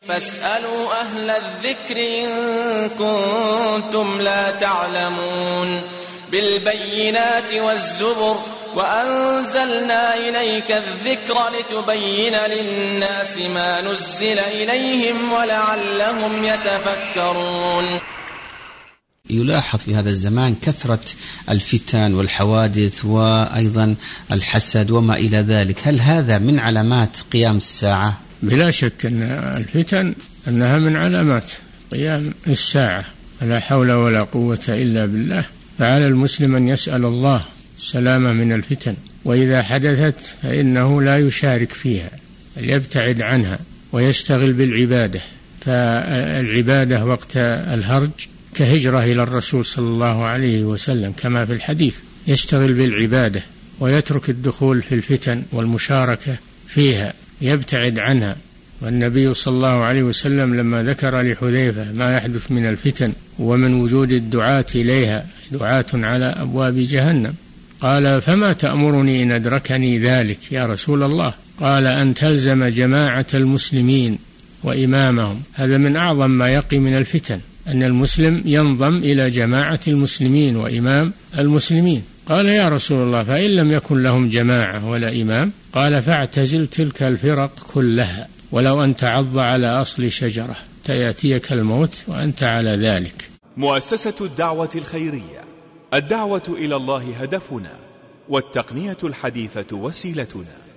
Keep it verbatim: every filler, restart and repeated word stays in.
فاسألوا أهل الذكر إن كنتم لا تعلمون بالبينات والزبر وأنزلنا إليك الذكر لتبين للناس ما نزل إليهم ولعلهم يتفكرون. يلاحظ في هذا الزمان كثرة الفتن والحوادث وأيضا الحسد وما إلى ذلك، هل هذا من علامات قيام الساعة؟ بلا شك أن الفتن أنها من علامات قيام الساعة، لا حول ولا قوة إلا بالله. فعلى المسلم أن يسأل الله السلامة من الفتن، وإذا حدثت فإنه لا يشارك فيها، يبتعد عنها ويشتغل بالعبادة. فالعبادة وقت الهرج كهجرة إلى الرسول صلى الله عليه وسلم كما في الحديث، يشتغل بالعبادة ويترك الدخول في الفتن والمشاركة فيها، يبتعد عنها. والنبي صلى الله عليه وسلم لما ذكر لحذيفة ما يحدث من الفتن ومن وجود الدعاة إليها، دعاة على أبواب جهنم، قال فما تأمرني إن أدركني ذلك يا رسول الله؟ قال أن تلزم جماعة المسلمين وإمامهم. هذا من أعظم ما يقي من الفتن، أن المسلم ينضم إلى جماعة المسلمين وإمام المسلمين. قال يا رسول الله فإن لم يكن لهم جماعة ولا إمام؟ قال فاعتزل تلك الفرق كلها ولو أن تعض على أصل شجرة تأتيك الموت وأنت على ذلك. مؤسسة الدعوة الخيرية، الدعوة إلى الله هدفنا، والتقنية الحديثة وسيلتنا.